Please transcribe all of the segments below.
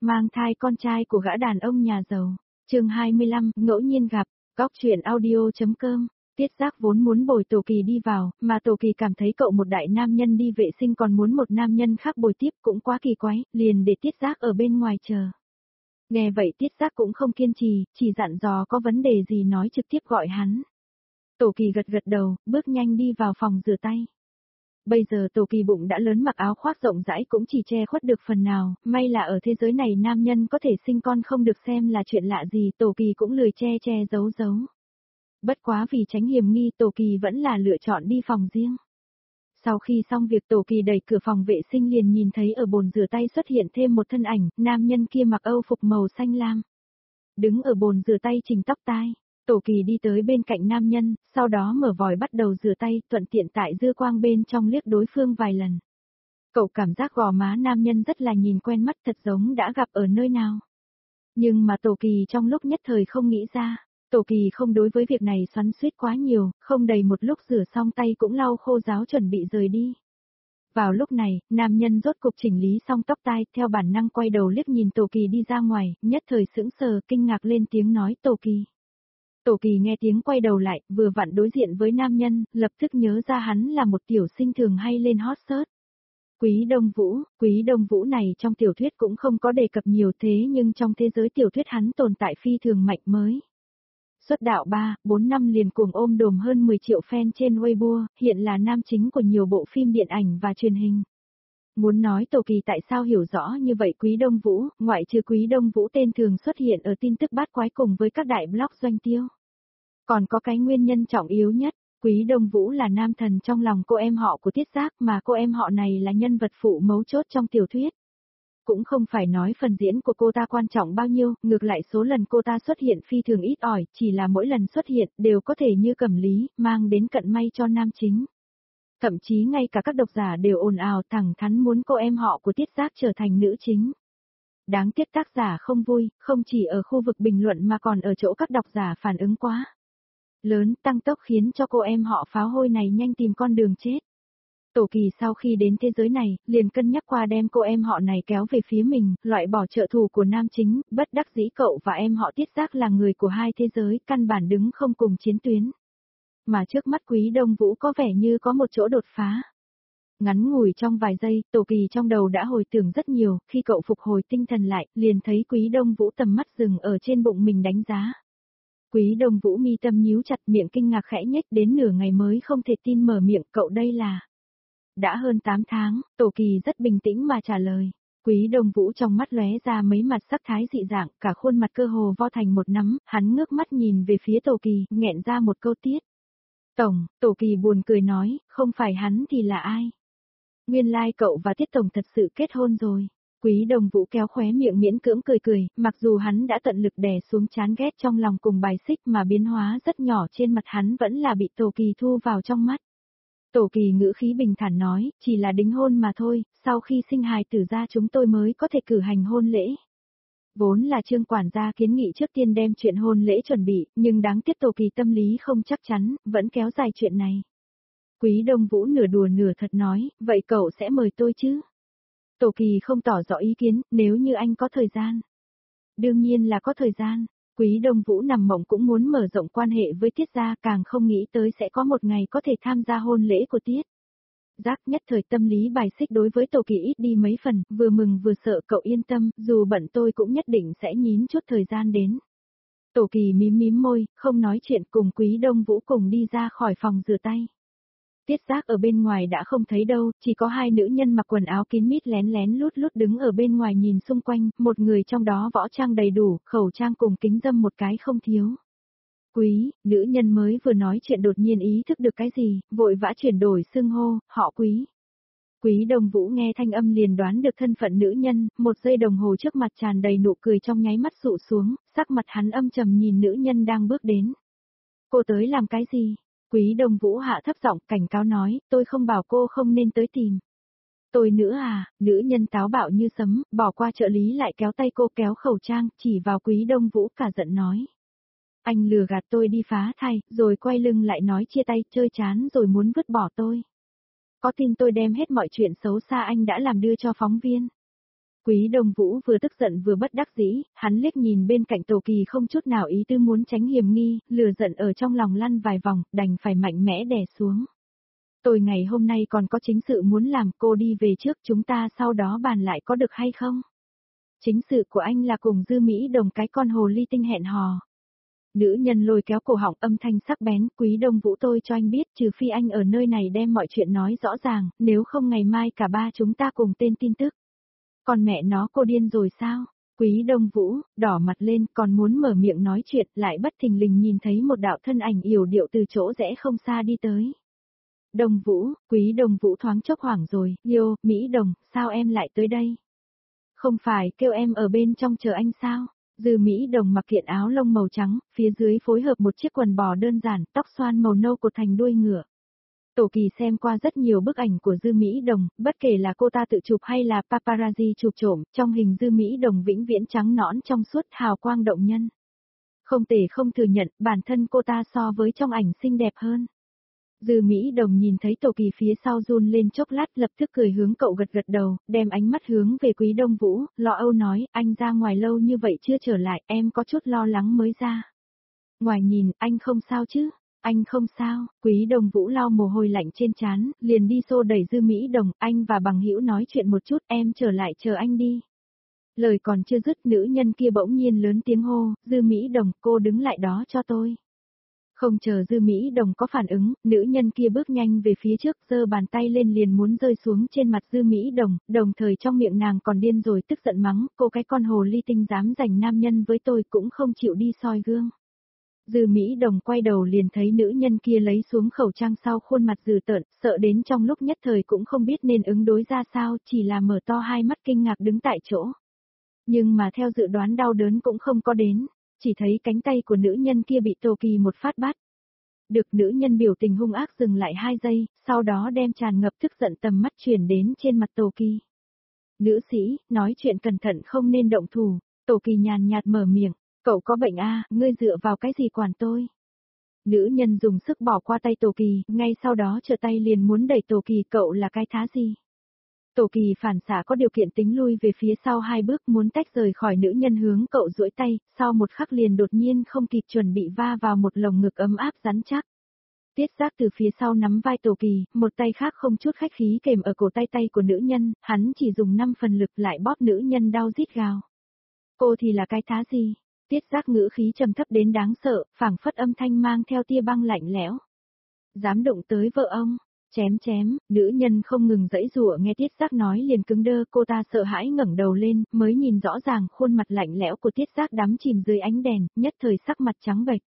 mang thai con trai của gã đàn ông nhà giàu. Chương 25, ngẫu nhiên gặp, góc truyện audio.com. Tiết Giác vốn muốn bồi Tổ Kỳ đi vào, mà Tổ Kỳ cảm thấy cậu một đại nam nhân đi vệ sinh còn muốn một nam nhân khác bồi tiếp cũng quá kỳ quái, liền để Tiết Giác ở bên ngoài chờ. Nghe vậy Tiết Giác cũng không kiên trì, chỉ dặn dò có vấn đề gì nói trực tiếp gọi hắn. Tổ Kỳ gật gật đầu, bước nhanh đi vào phòng rửa tay. Bây giờ Tổ Kỳ bụng đã lớn, mặc áo khoác rộng rãi cũng chỉ che khuất được phần nào, may là ở thế giới này nam nhân có thể sinh con không được xem là chuyện lạ gì, Tổ Kỳ cũng lười che giấu. Bất quá vì tránh hiểm nghi Tổ Kỳ vẫn là lựa chọn đi phòng riêng. Sau khi xong việc Tổ Kỳ đẩy cửa phòng vệ sinh liền nhìn thấy ở bồn rửa tay xuất hiện thêm một thân ảnh, nam nhân kia mặc âu phục màu xanh lam. Đứng ở bồn rửa tay chỉnh tóc tai. Tổ Kỳ đi tới bên cạnh nam nhân, sau đó mở vòi bắt đầu rửa tay, thuận tiện tại dư quang bên trong liếc đối phương vài lần. Cậu cảm giác gò má nam nhân rất là nhìn quen mắt, thật giống đã gặp ở nơi nào. Nhưng mà Tổ Kỳ trong lúc nhất thời không nghĩ ra. Tổ Kỳ không đối với việc này xoắn xuýt quá nhiều, không đầy một lúc rửa xong tay cũng lau khô ráo chuẩn bị rời đi. Vào lúc này, nam nhân rốt cục chỉnh lý xong tóc tai, theo bản năng quay đầu liếc nhìn Tổ Kỳ đi ra ngoài, nhất thời sững sờ, kinh ngạc lên tiếng nói Tổ Kỳ. Tổ Kỳ nghe tiếng quay đầu lại, vừa vặn đối diện với nam nhân, lập tức nhớ ra hắn là một tiểu sinh thường hay lên hot search. Quý Đông Vũ này trong tiểu thuyết cũng không có đề cập nhiều thế nhưng trong thế giới tiểu thuyết hắn tồn tại phi thường mạnh mới. Xuất đạo 3-4 năm liền cuồng ôm đồm hơn 10 triệu fan trên Weibo, hiện là nam chính của nhiều bộ phim điện ảnh và truyền hình. Muốn nói Tổ Kỳ tại sao hiểu rõ như vậy Quý Đông Vũ, ngoại trừ Quý Đông Vũ tên thường xuất hiện ở tin tức bát quái cùng với các đại blog doanh tiêu. Còn có cái nguyên nhân trọng yếu nhất, Quý Đông Vũ là nam thần trong lòng cô em họ của Tiết Giác mà cô em họ này là nhân vật phụ mấu chốt trong tiểu thuyết. Cũng không phải nói phần diễn của cô ta quan trọng bao nhiêu, ngược lại số lần cô ta xuất hiện phi thường ít ỏi, chỉ là mỗi lần xuất hiện đều có thể như Cẩm Lý, mang đến cận may cho nam chính. Thậm chí ngay cả các độc giả đều ồn ào thẳng thắn muốn cô em họ của Tiết Giác trở thành nữ chính. Đáng tiếc tác giả không vui, không chỉ ở khu vực bình luận mà còn ở chỗ các độc giả phản ứng quá lớn tăng tốc khiến cho cô em họ pháo hôi này nhanh tìm con đường chết. Tổ Kỳ sau khi đến thế giới này, liền cân nhắc qua đem cô em họ này kéo về phía mình, loại bỏ trợ thủ của nam chính, bất đắc dĩ cậu và em họ Tiết Giác là người của hai thế giới, căn bản đứng không cùng chiến tuyến. Mà trước mắt Quý Đông Vũ có vẻ như có một chỗ đột phá. Ngắn ngủi trong vài giây, Tổ Kỳ trong đầu đã hồi tưởng rất nhiều, khi cậu phục hồi tinh thần lại, liền thấy Quý Đông Vũ tầm mắt dừng ở trên bụng mình đánh giá. Quý Đông Vũ mi tâm nhíu chặt, miệng kinh ngạc khẽ nhếch, đến nửa ngày mới không thể tin mở miệng, cậu đây là... Đã hơn 8 tháng, Tổ Kỳ rất bình tĩnh mà trả lời. Quý Đông Vũ trong mắt lóe ra mấy mặt sắc thái dị dạng, cả khuôn mặt cơ hồ vo thành một nắm, hắn ngước mắt nhìn về phía Tổ Kỳ, nghẹn ra một câu Tiết. Tổng, Tổ Kỳ buồn cười nói, không phải hắn thì là ai? Nguyên lai cậu và Tiết Tổng thật sự kết hôn rồi. Quý Đông Vũ kéo khóe miệng miễn cưỡng cười, mặc dù hắn đã tận lực đè xuống chán ghét trong lòng cùng bài xích mà biến hóa rất nhỏ trên mặt hắn vẫn là bị Tổ Kỳ thu vào trong mắt. Tổ Kỳ ngữ khí bình thản nói, chỉ là đính hôn mà thôi, sau khi sinh hài tử ra chúng tôi mới có thể cử hành hôn lễ. Vốn là Trương quản gia kiến nghị trước tiên đem chuyện hôn lễ chuẩn bị, nhưng đáng tiếc Tổ Kỳ tâm lý không chắc chắn, vẫn kéo dài chuyện này. Quý Đông Vũ nửa đùa nửa thật nói, vậy cậu sẽ mời tôi chứ? Tổ Kỳ không tỏ rõ ý kiến, nếu như anh có thời gian. Đương nhiên là có thời gian. Quý Đông Vũ nằm mộng cũng muốn mở rộng quan hệ với Tiết gia, càng không nghĩ tới sẽ có một ngày có thể tham gia hôn lễ của Tiết Giác. Nhất thời tâm lý bài xích đối với Tổ Kỳ ít đi mấy phần, vừa mừng vừa sợ, cậu yên tâm, dù bận tôi cũng nhất định sẽ nhín chút thời gian đến. Tổ Kỳ mím môi, không nói chuyện, cùng Quý Đông Vũ cùng đi ra khỏi phòng rửa tay. Tiết Giác ở bên ngoài đã không thấy đâu, chỉ có hai nữ nhân mặc quần áo kín mít lén lút đứng ở bên ngoài nhìn xung quanh, một người trong đó võ trang đầy đủ, khẩu trang cùng kính dâm một cái không thiếu. Nữ nhân mới vừa nói chuyện đột nhiên ý thức được cái gì, vội vã chuyển đổi xưng hô, họ Quý. Quý Đông Vũ nghe thanh âm liền đoán được thân phận nữ nhân, một giây đồng hồ trước mặt tràn đầy nụ cười trong nháy mắt sụ xuống, sắc mặt hắn âm trầm nhìn nữ nhân đang bước đến. Cô tới làm cái gì? Quý Đông Vũ hạ thấp giọng cảnh cáo nói, tôi không bảo cô không nên tới tìm. Tôi nữa à? Nữ nhân táo bạo như sấm, bỏ qua trợ lý lại kéo tay cô, kéo khẩu trang, chỉ vào Quý Đông Vũ cả giận nói. Anh lừa gạt tôi đi phá thai, rồi quay lưng lại nói chia tay, chơi chán rồi muốn vứt bỏ tôi. Có tin tôi đem hết mọi chuyện xấu xa anh đã làm đưa cho phóng viên? Quý Đông Vũ vừa tức giận vừa bất đắc dĩ, hắn liếc nhìn bên cạnh Tổ Kỳ không chút nào ý tư muốn tránh hiểm nghi, lừa giận ở trong lòng lăn vài vòng, đành phải mạnh mẽ đè xuống. Tôi ngày hôm nay còn có chính sự muốn làm, cô đi về trước, chúng ta sau đó bàn lại có được hay không? Chính sự của anh là cùng Dư Mỹ Đồng cái con hồ ly tinh hẹn hò. Nữ nhân lôi kéo cổ họng, âm thanh sắc bén, Quý Đông Vũ, tôi cho anh biết, trừ phi anh ở nơi này đem mọi chuyện nói rõ ràng, nếu không ngày mai cả ba chúng ta cùng tên tin tức. Còn mẹ nó, cô điên rồi sao? Quý Đông Vũ, đỏ mặt lên, còn muốn mở miệng nói chuyện, lại bất thình lình nhìn thấy một đạo thân ảnh yểu điệu từ chỗ rẽ không xa đi tới. Đông Vũ, Quý Đông Vũ thoáng chốc hoảng rồi, yêu, Mỹ Đồng, sao em lại tới đây? Không phải kêu em ở bên trong chờ anh sao? Dư Mỹ Đồng mặc kiện áo lông màu trắng, phía dưới phối hợp một chiếc quần bò đơn giản, tóc xoăn màu nâu cột thành đuôi ngựa. Tổ Kỳ xem qua rất nhiều bức ảnh của Dư Mỹ Đồng, bất kể là cô ta tự chụp hay là paparazzi chụp trộm, trong hình Dư Mỹ Đồng vĩnh viễn trắng nõn trong suốt hào quang động nhân. Không thể không thừa nhận, bản thân cô ta so với trong ảnh xinh đẹp hơn. Dư Mỹ Đồng nhìn thấy Tổ Kỳ phía sau run lên chốc lát, lập tức cười hướng cậu gật gật đầu, đem ánh mắt hướng về Quý Đông Vũ, lo âu nói, anh ra ngoài lâu như vậy chưa trở lại, em có chút lo lắng mới ra. Ngoài nhìn, anh không sao chứ? Anh không sao, Quý Đông Vũ lau mồ hôi lạnh trên trán, liền đi xô đẩy Dư Mỹ Đồng, anh và bằng hữu nói chuyện một chút, em trở lại chờ anh đi. Lời còn chưa dứt, nữ nhân kia bỗng nhiên lớn tiếng hô, Dư Mỹ Đồng, cô đứng lại đó cho tôi. Không chờ Dư Mỹ Đồng có phản ứng, nữ nhân kia bước nhanh về phía trước, giơ bàn tay lên liền muốn rơi xuống trên mặt Dư Mỹ Đồng, đồng thời trong miệng nàng còn điên rồi tức giận mắng, cô cái con hồ ly tinh dám giành nam nhân với tôi cũng không chịu đi soi gương. Dư Mỹ Đồng quay đầu liền thấy nữ nhân kia lấy xuống khẩu trang sau khuôn mặt dữ tợn, sợ đến trong lúc nhất thời cũng không biết nên ứng đối ra sao, chỉ là mở to hai mắt kinh ngạc đứng tại chỗ. Nhưng mà theo dự đoán đau đớn cũng không có đến, chỉ thấy cánh tay của nữ nhân kia bị Tổ Kỳ một phát bắt. Được, nữ nhân biểu tình hung ác dừng lại 2 giây, sau đó đem tràn ngập tức giận tầm mắt chuyển đến trên mặt Tổ Kỳ. Nữ sĩ, nói chuyện cẩn thận không nên động thủ, Tổ Kỳ nhàn nhạt mở miệng. Cậu có bệnh à, ngươi dựa vào cái gì quản tôi? Nữ nhân dùng sức bỏ qua tay Tổ Kỳ, ngay sau đó trở tay liền muốn đẩy Tổ Kỳ, cậu là cái thá gì? Tổ Kỳ phản xạ có điều kiện tính lui về phía sau 2 bước muốn tách rời khỏi nữ nhân hướng cậu duỗi tay, sau một khắc liền đột nhiên không kịp chuẩn bị va vào một lồng ngực ấm áp rắn chắc. Tiết Giác từ phía sau nắm vai Tổ Kỳ, một tay khác không chút khách khí kềm ở cổ tay của nữ nhân, hắn chỉ dùng 5 phần lực lại bóp nữ nhân đau rít gào. Cô thì là cái thá gì? Tiết Giác ngữ khí trầm thấp đến đáng sợ, phảng phất âm thanh mang theo tia băng lạnh lẽo. Dám đụng tới vợ ông, chém chém, nữ nhân không ngừng giãy giụa nghe Tiết Giác nói liền cứng đơ, cô ta sợ hãi ngẩng đầu lên, mới nhìn rõ ràng khuôn mặt lạnh lẽo của Tiết Giác đắm chìm dưới ánh đèn, nhất thời sắc mặt trắng bệch.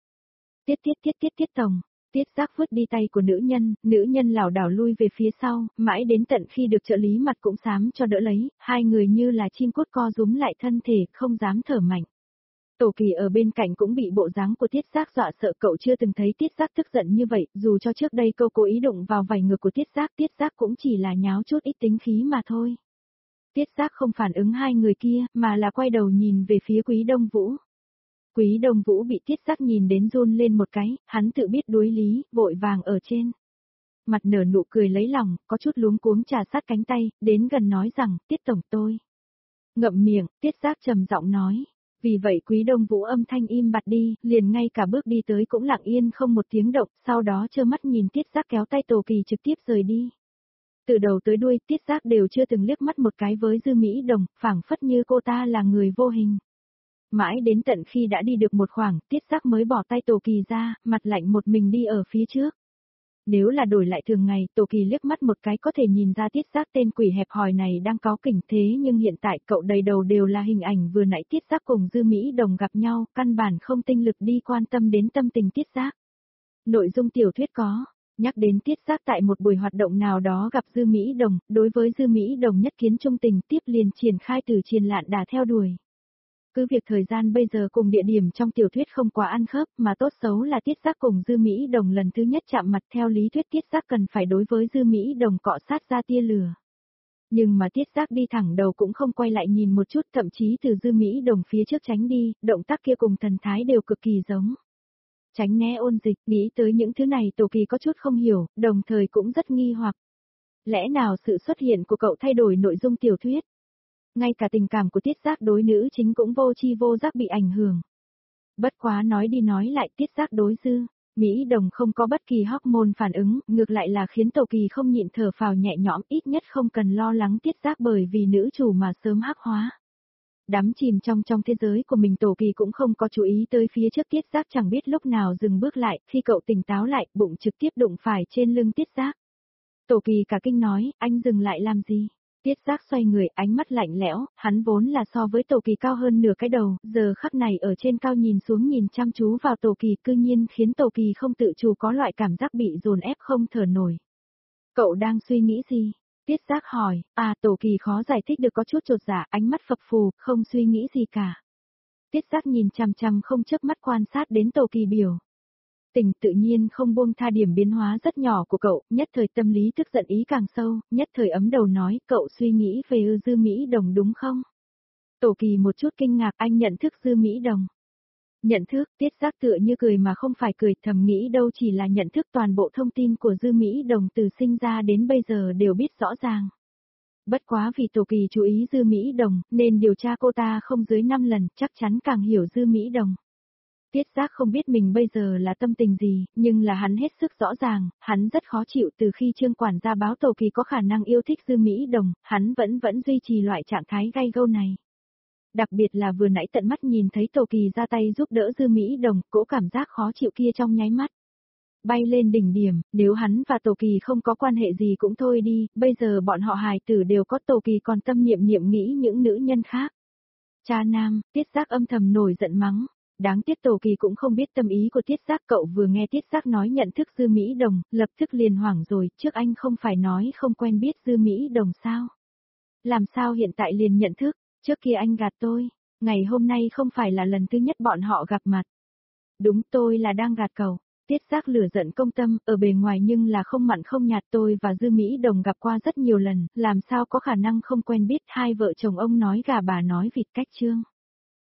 Tiết Tổng. Tiết Giác vứt đi tay của nữ nhân lảo đảo lui về phía sau, mãi đến tận khi được trợ lý mặt cũng xám cho đỡ lấy, hai người như là chim cút co rúm lại thân thể, không dám thở mạnh. Tổ Kỳ ở bên cạnh cũng bị bộ dáng của Tiết Giác dọa sợ, cậu chưa từng thấy Tiết Giác tức giận như vậy, dù cho trước đây câu cố ý đụng vào vảy ngực của Tiết Giác cũng chỉ là nháo chút ít tính khí mà thôi. Tiết Giác không phản ứng hai người kia, mà là quay đầu nhìn về phía Quý Đông Vũ. Quý Đông Vũ bị Tiết Giác nhìn đến run lên một cái, hắn tự biết đối lý, vội vàng ở trên mặt nở nụ cười lấy lòng, có chút luống cuống trà sát cánh tay, đến gần nói rằng, Tiết Tổng tôi. Ngậm miệng, Tiết Giác trầm giọng nói. Vì vậy Quý Đông Vũ âm thanh im bặt đi, liền ngay cả bước đi tới cũng lặng yên không một tiếng động, sau đó trơ mắt nhìn Tiết Giác kéo tay Tổ Kỳ trực tiếp rời đi. Từ đầu tới đuôi, Tiết Giác đều chưa từng liếc mắt một cái với Dư Mỹ Đồng, phảng phất như cô ta là người vô hình. Mãi đến tận khi đã đi được một khoảng, Tiết Giác mới bỏ tay Tổ Kỳ ra, mặt lạnh một mình đi ở phía trước. Nếu là đổi lại thường ngày, Tổ Kỳ liếc mắt một cái có thể nhìn ra Tiết Giác tên quỷ hẹp hòi này đang cáu kỉnh, thế nhưng hiện tại cậu đầy đầu đều là hình ảnh vừa nãy Tiết Giác cùng Dư Mỹ Đồng gặp nhau, căn bản không tinh lực đi quan tâm đến tâm tình Tiết Giác. Nội dung tiểu thuyết có nhắc đến Tiết Giác tại một buổi hoạt động nào đó gặp Dư Mỹ Đồng, đối với Dư Mỹ Đồng nhất kiến trung tình, tiếp liền triển khai từ triền lạn đà theo đuổi. Cứ việc thời gian bây giờ cùng địa điểm trong tiểu thuyết không quá ăn khớp, mà tốt xấu là Tiết Giác cùng Dư Mỹ Đồng lần thứ nhất chạm mặt, theo lý thuyết Tiết Giác cần phải đối với Dư Mỹ Đồng cọ sát ra tia lửa. Nhưng mà Tiết Giác đi thẳng đầu cũng không quay lại nhìn một chút, thậm chí từ Dư Mỹ Đồng phía trước tránh đi, động tác kia cùng thần thái đều cực kỳ giống. Tránh né ôn dịch, nghĩ tới những thứ này Tổ Kỳ có chút không hiểu, đồng thời cũng rất nghi hoặc. Lẽ nào sự xuất hiện của cậu thay đổi nội dung tiểu thuyết? ngay cả tình cảm của Tiết Giác đối nữ chính cũng vô tri vô giác bị ảnh hưởng. Bất quá nói đi nói lại Tiết Giác đối Dư Mỹ Đồng không có bất kỳ hormone phản ứng, ngược lại là khiến Tổ Kỳ không nhịn thở phào nhẹ nhõm, ít nhất không cần lo lắng Tiết Giác bởi vì nữ chủ mà sớm hắc hóa. Đắm chìm trong thế giới của mình Tổ Kỳ cũng không có chú ý tới phía trước Tiết Giác chẳng biết lúc nào dừng bước lại, khi cậu tỉnh táo lại, bụng trực tiếp đụng phải trên lưng Tiết Giác. Tổ Kỳ cả kinh nói, anh dừng lại làm gì? Tiết Giác xoay người, ánh mắt lạnh lẽo, hắn vốn là so với Tổ Kỳ cao hơn nửa cái đầu, giờ khắc này ở trên cao nhìn xuống nhìn chăm chú vào Tổ Kỳ cư nhiên khiến Tổ Kỳ không tự chủ có loại cảm giác bị dồn ép không thở nổi. Cậu đang suy nghĩ gì? Tiết Giác hỏi, Tổ Kỳ khó giải thích được có chút chột dạ, ánh mắt phập phù, không suy nghĩ gì cả. Tiết Giác nhìn chằm chằm không chớp mắt quan sát đến Tổ Kỳ biểu tình tự nhiên không buông tha điểm biến hóa rất nhỏ của cậu, nhất thời tâm lý tức giận ý càng sâu, nhất thời ấm đầu nói, cậu suy nghĩ về Dư Mỹ Đồng đúng không? Tổ Kỳ một chút kinh ngạc, anh nhận thức Dư Mỹ Đồng. Nhận thức, Tiết Giác tựa như cười mà không phải cười, thầm nghĩ đâu chỉ là nhận thức toàn bộ thông tin của Dư Mỹ Đồng từ sinh ra đến bây giờ đều biết rõ ràng. Bất quá vì Tổ Kỳ chú ý Dư Mỹ Đồng, nên điều tra cô ta không dưới 5 lần, chắc chắn càng hiểu Dư Mỹ Đồng. Tiết Giác không biết mình bây giờ là tâm tình gì, nhưng là hắn hết sức rõ ràng, hắn rất khó chịu từ khi Trương quản gia báo Tổ Kỳ có khả năng yêu thích Dư Mỹ Đồng, hắn vẫn duy trì loại trạng thái gay gâu này. Đặc biệt là vừa nãy tận mắt nhìn thấy Tổ Kỳ ra tay giúp đỡ Dư Mỹ Đồng, cỗ cảm giác khó chịu kia trong nháy mắt. Bay lên đỉnh điểm, nếu hắn và Tổ Kỳ không có quan hệ gì cũng thôi đi, bây giờ bọn họ hài tử đều có Tổ Kỳ còn tâm niệm nghĩ những nữ nhân khác. Cha nam, Tiết Giác âm thầm nổi giận mắng. Đáng tiếc Tổ Kỳ cũng không biết tâm ý của Tiết Giác, cậu vừa nghe Tiết Giác nói nhận thức Dư Mỹ Đồng, lập tức liền hoảng rồi, trước anh không phải nói không quen biết Dư Mỹ Đồng sao? Làm sao hiện tại liền nhận thức, trước kia anh gạt tôi, ngày hôm nay không phải là lần thứ nhất bọn họ gặp mặt. Đúng, tôi là đang gạt cậu. Tiết Giác lửa giận công tâm, ở bề ngoài nhưng là không mặn không nhạt, tôi và Dư Mỹ Đồng gặp qua rất nhiều lần, làm sao có khả năng không quen biết, hai vợ chồng ông nói gà bà nói vịt cách Trương.